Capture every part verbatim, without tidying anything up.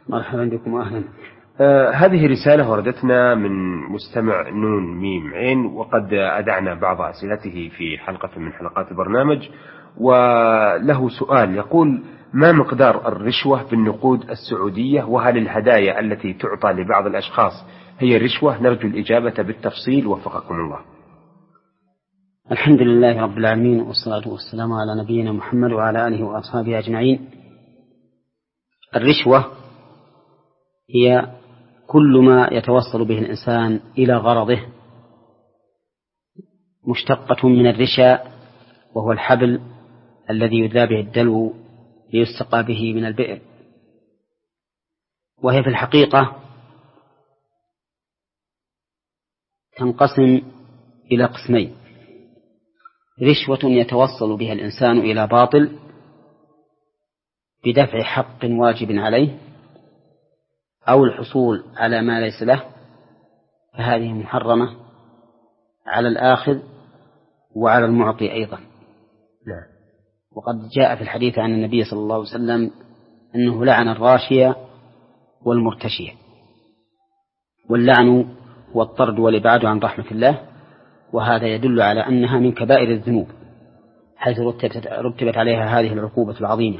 مرحبا بكم وأهلا. آه هذه رسالة وردتنا من مستمع نون ميم عين، وقد أدعنا بعض أسئلته في حلقة من حلقات البرنامج، وله سؤال يقول: ما مقدار الرشوة بالنقود السعودية؟ وهل الهدايا التي تعطى لبعض الأشخاص هي الرشوة؟ نرجو الإجابة بالتفصيل وفقكم الله. الحمد لله رب العالمين، والصلاة والسلام على نبينا محمد وعلى آله وأصحابه أجمعين. الرشوة هي كل ما يتوصل به الإنسان إلى غرضه، مشتقة من الرشا، وهو الحبل الذي يدلى به الدلو ليستقى به من البئر. وهي في الحقيقة تنقسم إلى قسمين: رشوة يتوصل بها الإنسان إلى باطل بدفع حق واجب عليه أو الحصول على ما ليس له، فهذه محرمة على الآخذ وعلى المعطي أيضا. لا. وقد جاء في الحديث عن النبي صلى الله عليه وسلم أنه لعن الراشية والمرتشية، واللعن هو الطرد والإبعاد عن رحمة الله، وهذا يدل على أنها من كبائر الذنوب حيث رتبت عليها هذه العقوبة العظيمة.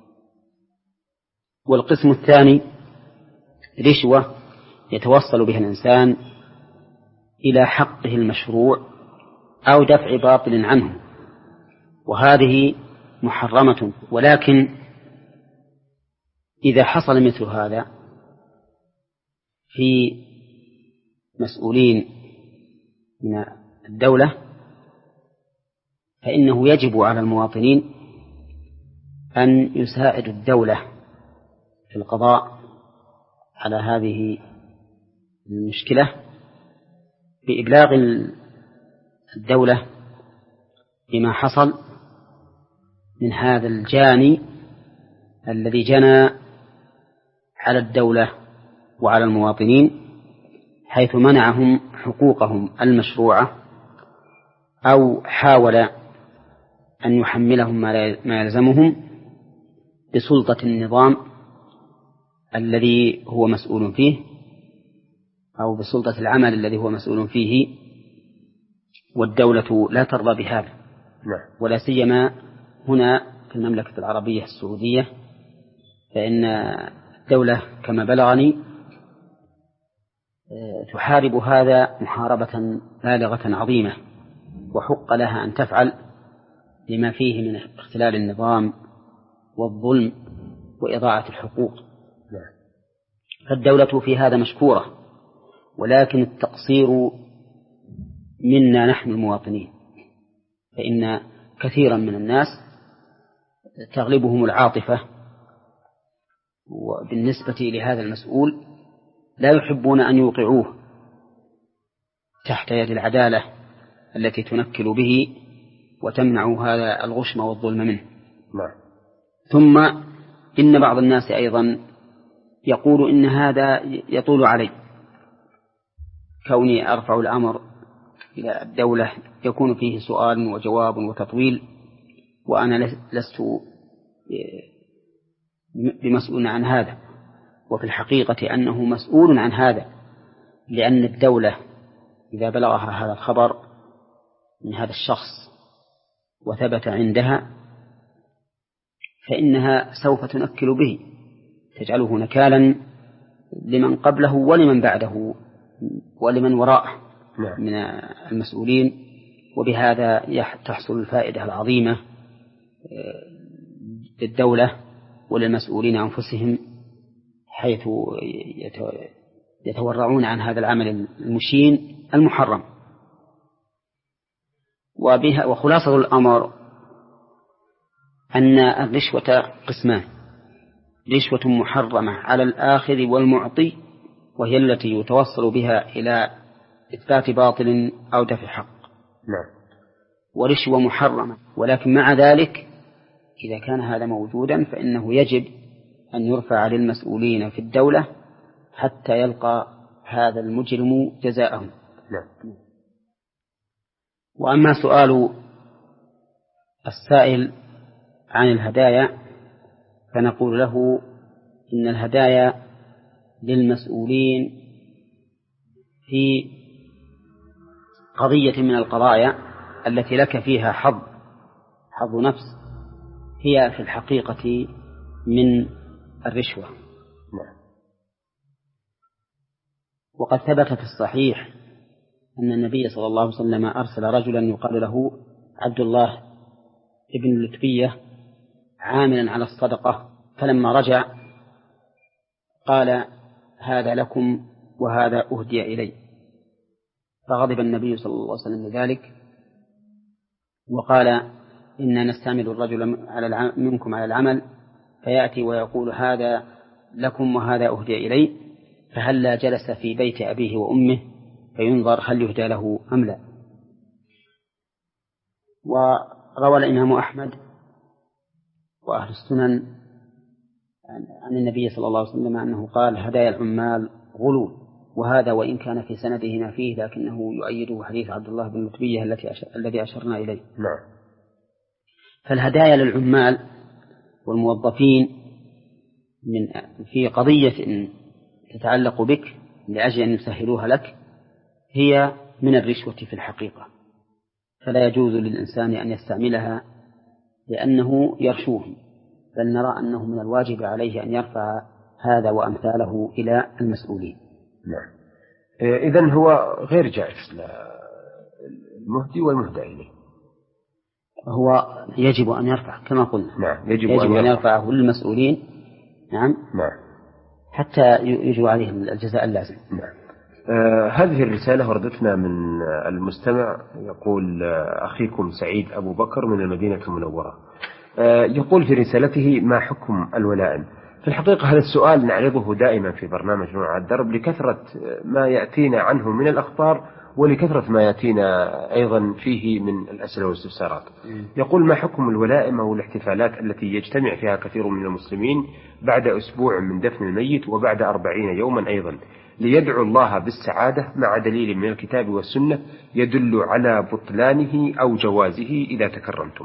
والقسم الثاني رشوة يتوصل بها الإنسان إلى حقه المشروع أو دفع باطل عنه، وهذه محرمة. ولكن إذا حصل مثل هذا في مسؤولين من الدولة فإنه يجب على المواطنين أن يساعدوا الدولة في القضاء على هذه المشكلة بإبلاغ الدولة بما حصل من هذا الجاني الذي جنى على الدولة وعلى المواطنين، حيث منعهم حقوقهم المشروعة أو حاول أن يحملهم ما يلزمهم بسلطة النظام الذي هو مسؤول فيه أو بسلطة العمل الذي هو مسؤول فيه، والدولة لا ترضى بهذا. ولا سيما هنا في المملكة العربية السعودية، فإن الدولة كما بلغني تحارب هذا محاربة بالغة عظيمة، وحق لها أن تفعل لما فيه من اختلال النظام والظلم وإضاعة الحقوق. فالدولة في هذا مشكورة، ولكن التقصير منا نحن المواطنين، فإن كثيرا من الناس تغلبهم العاطفة، وبالنسبة لهذا المسؤول لا يحبون أن يوقعوه تحت يد العدالة التي تنكل به وتمنع هذا الغشم والظلم منه. ثم إن بعض الناس أيضا يقول إن هذا يطول علي، كوني أرفع الأمر إلى الدولة يكون فيه سؤال وجواب وتطويل، وأنا لست بمسؤول عن هذا. وفي الحقيقة أنه مسؤول عن هذا، لأن الدولة إذا بلغها هذا الخبر من هذا الشخص وثبت عندها فإنها سوف تنكل به، تجعله نكالا لمن قبله ولمن بعده ولمن وراءه من المسؤولين، وبهذا تحصل الفائدة العظيمة للدولة وللمسؤولين أنفسهم، حيث يتورعون عن هذا العمل المشين المحرم. وبها وخلاصة الأمر أن الرشوة قسمان: رشوة محرمة على الآخذ والمعطي، وهي التي يتوصل بها إلى إثبات باطل أو دفع حق. ورشوة محرمة ولكن مع ذلك إذا كان هذا موجودا فإنه يجب أن يرفع للمسؤولين في الدولة حتى يلقى هذا المجرم جزاءهم. وأما سؤال السائل عن الهدايا فنقول له إن الهدايا للمسؤولين في قضية من القضايا التي لك فيها حظ حظ نفس هي في الحقيقة من الرشوة. وقد ثبت في الصحيح أن النبي صلى الله عليه وسلم أرسل رجلا يقال له عبد الله ابن اللتبية عاملا على الصدقة، فلما رجع قال هذا لكم وهذا أهدي إلي، فغضب النبي صلى الله عليه وسلم لذلك وقال إنا نستعمل الرجل على منكم على العمل فيأتي ويقول هذا لكم وهذا أهدي إلي، فهلا جلس في بيت أبيه وأمه فينظر هل يهدى له أم لا. وروى الإمام أحمد وأهل السنن عن النبي صلى الله عليه وسلم أنه قال هدايا العمال غلول، وهذا وإن كان في سنده ما فيه لكنه يؤيده حديث عبد الله بن لتبية الذي أشرنا إليه. نعم. فالهدايا للعمال والموظفين من في قضية تتعلق بك لأجل أن يسهلوها لك هي من الرشوة في الحقيقة، فلا يجوز للإنسان أن يستعملها لأنه يرشوهم، بل نرى أنه من الواجب عليه أن يرفع هذا وأمثاله إلى المسؤولين. نعم. إذن هو غير جائز للمهدي والمهدى إليه، هو يجب أن يرفع كما قلنا. نعم. يجب, يجب أن, أن يرفعه للمسؤولين. نعم. نعم. حتى يجري عليه الجزاء اللازم. نعم. آه هذه الرسالة وردتنا من المستمع يقول آه أخيكم سعيد أبو بكر من المدينة المنورة. آه يقول في رسالته ما حكم الولائم؟ في الحقيقة هذا السؤال نعرضه دائما في برنامج نور على الدرب لكثرة ما يأتينا عنه من الأخبار ولكثرة ما يأتينا أيضا فيه من الأسئلة والاستفسارات. يقول ما حكم الولائم أو الاحتفالات التي يجتمع فيها كثير من المسلمين بعد أسبوع من دفن الميت وبعد أربعين يوما أيضا ليدعو الله بالسعادة مع دليل من الكتاب والسنة يدل على بطلانه أو جوازه إذا تكرمتم؟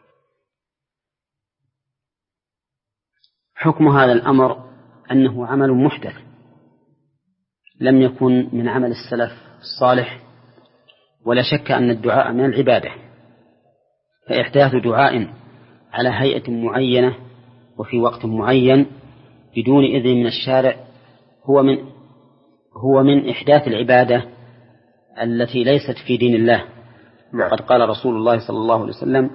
حكم هذا الأمر أنه عمل محدث لم يكن من عمل السلف الصالح، ولا شك أن الدعاء من العبادة، فإحداث دعاء على هيئة معينة وفي وقت معين بدون إذن من الشارع هو من هو من إحداث العبادة التي ليست في دين الله. وقد قال رسول الله صلى الله عليه وسلم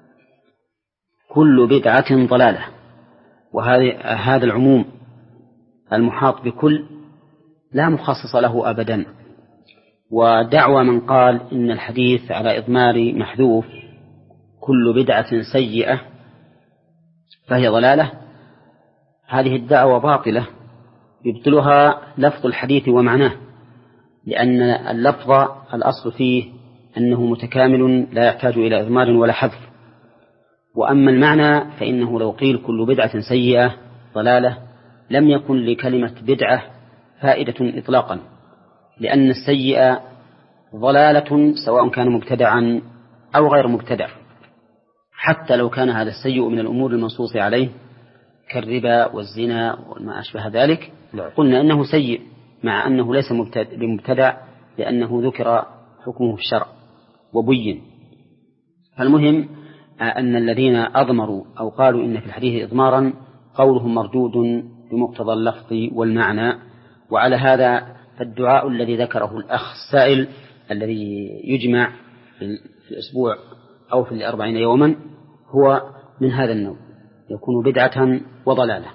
كل بدعة ضلالة، وهذا العموم المحاط بكل لا مخصص له أبدا. ودعوى من قال إن الحديث على إضمار محذوف كل بدعة سيئة فهي ضلالة، هذه الدعوة باطلة يبطلها لفظ الحديث ومعناه، لأن اللفظ الأصل فيه أنه متكامل لا يحتاج إلى إضمار ولا حذف، وأما المعنى فإنه لو قيل كل بدعة سيئة ضلالة لم يكن لكلمة بدعة فائدة إطلاقا، لأن السيئة ضلالة سواء كان مبتدعا أو غير مبتدع، حتى لو كان هذا السيء من الأمور المنصوص عليه كالربا والزنا وما أشبه ذلك قلنا إنه سيء مع أنه ليس بمبتدع لأنه ذكر حكمه في الشرع وبين. فالمهم أن الذين أضمروا أو قالوا إن في الحديث إضمارا قولهم مردود بمقتضى اللفظ والمعنى. وعلى هذا فالدعاء الذي ذكره الأخ السائل الذي يجمع في الأسبوع أو في الأربعين يوما هو من هذا النوع، يكون بدعة وضلالة.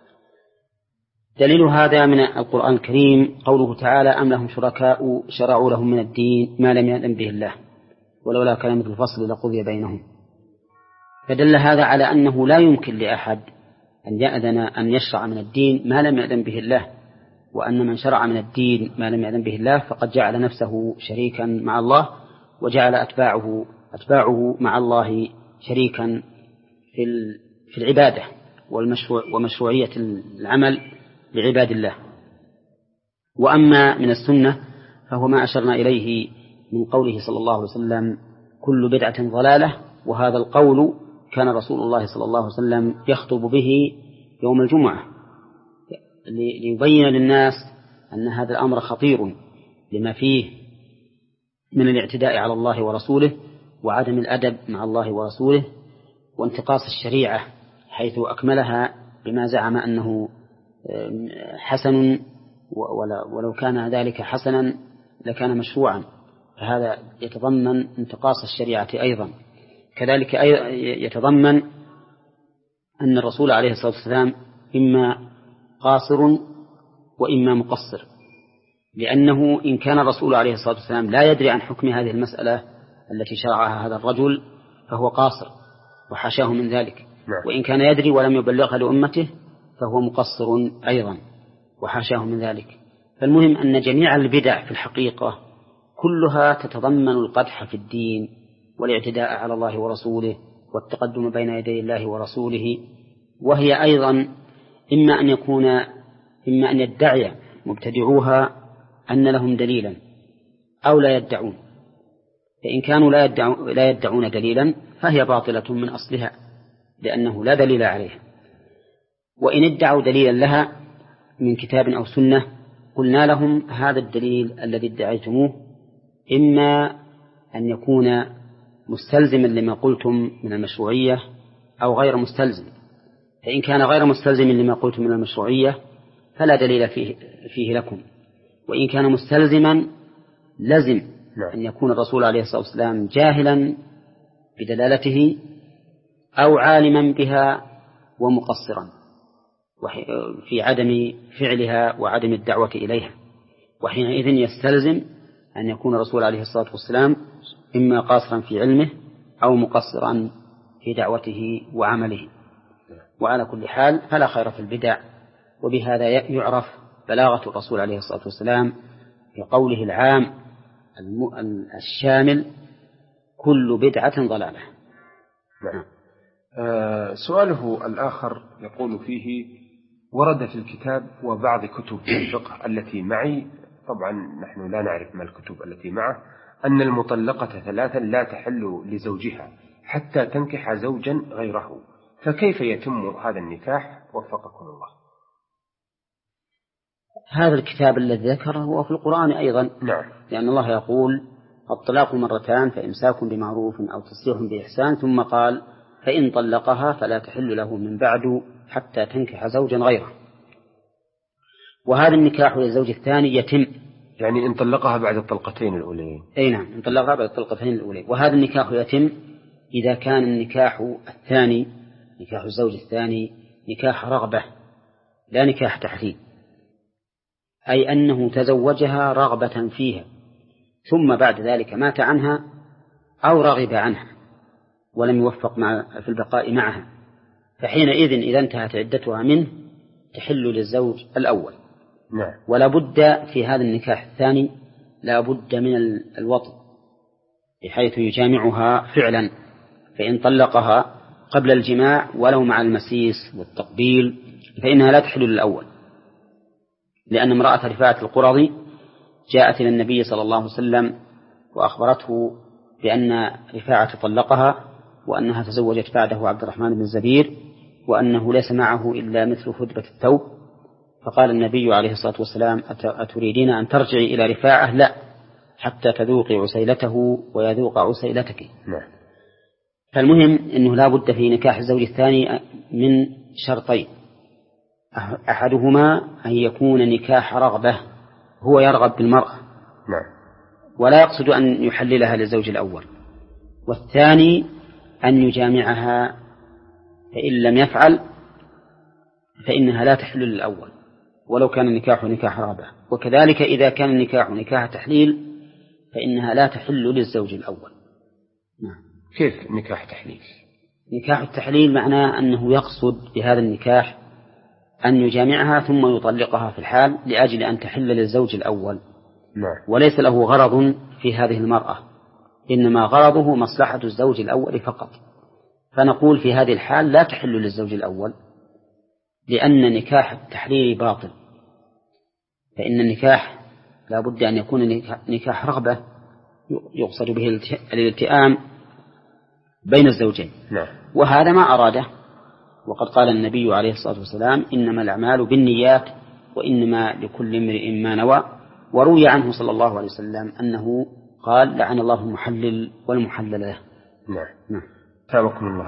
دليل هذا من القرآن الكريم قوله تعالى أم لهم شركاء شرعوا لهم من الدين ما لم يأذن به الله ولولا كلمة الفصل لقضي بينهم. فدل هذا على أنه لا يمكن لأحد أن يأذن أن يشرع من الدين ما لم يأذن به الله، وأن من شرع من الدين ما لم يأذن به الله فقد جعل نفسه شريكا مع الله وجعل أتباعه أتباعه مع الله شريكا في في العبادة والمشروع ومشروعية العمل لعباد الله. وأما من السنة فهو ما أشرنا إليه من قوله صلى الله عليه وسلم كل بدعة ضلالة، وهذا القول كان رسول الله صلى الله عليه وسلم يخطب به يوم الجمعة ليبين للناس أن هذا الأمر خطير لما فيه من الاعتداء على الله ورسوله وعدم الأدب مع الله ورسوله وانتقاص الشريعة حيث أكملها بما زعم أنه حسن، ولو كان ذلك حسنا لكان مشروعا، فهذا يتضمن انتقاص الشريعة أيضا. كذلك يتضمن أن الرسول عليه الصلاة والسلام إما قاصر وإما مقصر، لأنه إن كان الرسول عليه الصلاة والسلام لا يدري عن حكم هذه المسألة التي شرعها هذا الرجل فهو قاصر وحاشاه من ذلك، وإن كان يدري ولم يبلغها لأمته فهو مقصر أيضا وحاشاه من ذلك. فالمهم أن جميع البدع في الحقيقة كلها تتضمن القدح في الدين والاعتداء على الله ورسوله والتقدم بين يدي الله ورسوله، وهي أيضا إما أن يكون إما أن يدعي مبتدعوها أن لهم دليلا أو لا يدعون، فإن كانوا لا يدعون, لا يدعون دليلا فهي باطلة من أصلها لأنه لا دليل عليها، وإن ادعوا دليلا لها من كتاب أو سنة قلنا لهم هذا الدليل الذي ادعيتموه إما أن يكون مستلزما لما قلتم من المشروعية أو غير مستلزم، فإن كان غير مستلزم لما قلتم من المشروعية فلا دليل فيه, فيه لكم، وإن كان مستلزما لازم أن يكون الرسول عليه الصلاة والسلام جاهلا بدلالته أو عالما بها ومقصرا في عدم فعلها وعدم الدعوة إليها، وحينئذ يستلزم أن يكون الرسول عليه الصلاة والسلام إما قاصرا في علمه أو مقصرا في دعوته وعمله. وعلى كل حال فلا خير في البدع، وبهذا يعرف بلاغة الرسول عليه الصلاة والسلام في قوله العام الشامل كل بدعة ضلالة. نعم. آه سؤاله الآخر يقول فيه: ورد في الكتاب وبعض كتب الفقه التي معي، طبعا نحن لا نعرف ما الكتب التي معه، أن المطلقة ثلاثا لا تحل لزوجها حتى تنكح زوجا غيره، فكيف يتم هذا النكاح وفقكم الله؟ هذا الكتاب الذي ذكره هو في القرآن أيضا. نعم. لأن الله يقول الطلاق مرتان فإمساك بمعروف أو تسريح بإحسان، ثم قال فإن طلقها فلا تحل له من بعد حتى تنكح زوجا غيره. وهذا النكاح للزوج الثاني يتم، يعني إن طلقها بعد الطلقتين الأولين. أي نعم، إن طلقها بعد الطلقتين الأولين. وهذا النكاح يتم إذا كان النكاح الثاني نكاح الزوج الثاني نكاح رغبة لا نكاح تحريم، أي أنه تزوجها رغبة فيها ثم بعد ذلك مات عنها أو رغب عنها ولم يوفق مع في البقاء معها، فحينئذ إذا انتهت عدتها منه تحل للزوج الأول. نعم. ولا بد في هذا النكاح الثاني لا بد من الوطء بحيث يجامعها فعلا، فإن طلقها قبل الجماع ولو مع المسيس والتقبيل فإنها لا تحل للأول، لأن امرأة رفاعة القرظي جاءت إلى النبي صلى الله عليه وسلم وأخبرته بأن رفاعة طلقها وأنها تزوجت بعده عبد الرحمن بن الزبير وأنه ليس معه إلا مثل هدبة الثوب، فقال النبي عليه الصلاة والسلام أتريدين أن ترجعي إلى رفاعة؟ لا، حتى تذوقي عسيلته ويذوق عسيلتك. نعم. فالمهم أنه لا بد في نكاح الزوج الثاني من شرطين: أحدهما أن يكون نكاح رغبة، هو يرغب بالمرأة نعم. ولا يقصد أن يحللها للزوج الأول، والثاني أن يجامعها، فإن لم يفعل فإنها لا تحل للأول ولو كان النكاح نكاح رغبة، وكذلك إذا كان النكاح نكاح تحليل فإنها لا تحل للزوج الأول. نعم. كيف نكاح تحليل؟ نكاح التحليل معناه أنه يقصد بهذا النكاح أن يجامعها ثم يطلقها في الحال لأجل أن تحل للزوج الأول. نعم. وليس له غرض في هذه المرأة، إنما غرضه مصلحة الزوج الأول فقط، فنقول في هذه الحال لا تحل للزوج الأول، لأن نكاح التحليل باطل، فإن النكاح لا بد أن يكون نكاح رغبة يقصد به الالتئام بين الزوجين. نعم. وهذا ما أراده، وقد قال النبي عليه الصلاة والسلام إنما الأعمال بالنيات وإنما لكل امرئ ما نوى. وروي عنه صلى الله عليه وسلم أنه قال: لعن الله المحلل والمحلل له. نعم. نعم. ثابكم الله.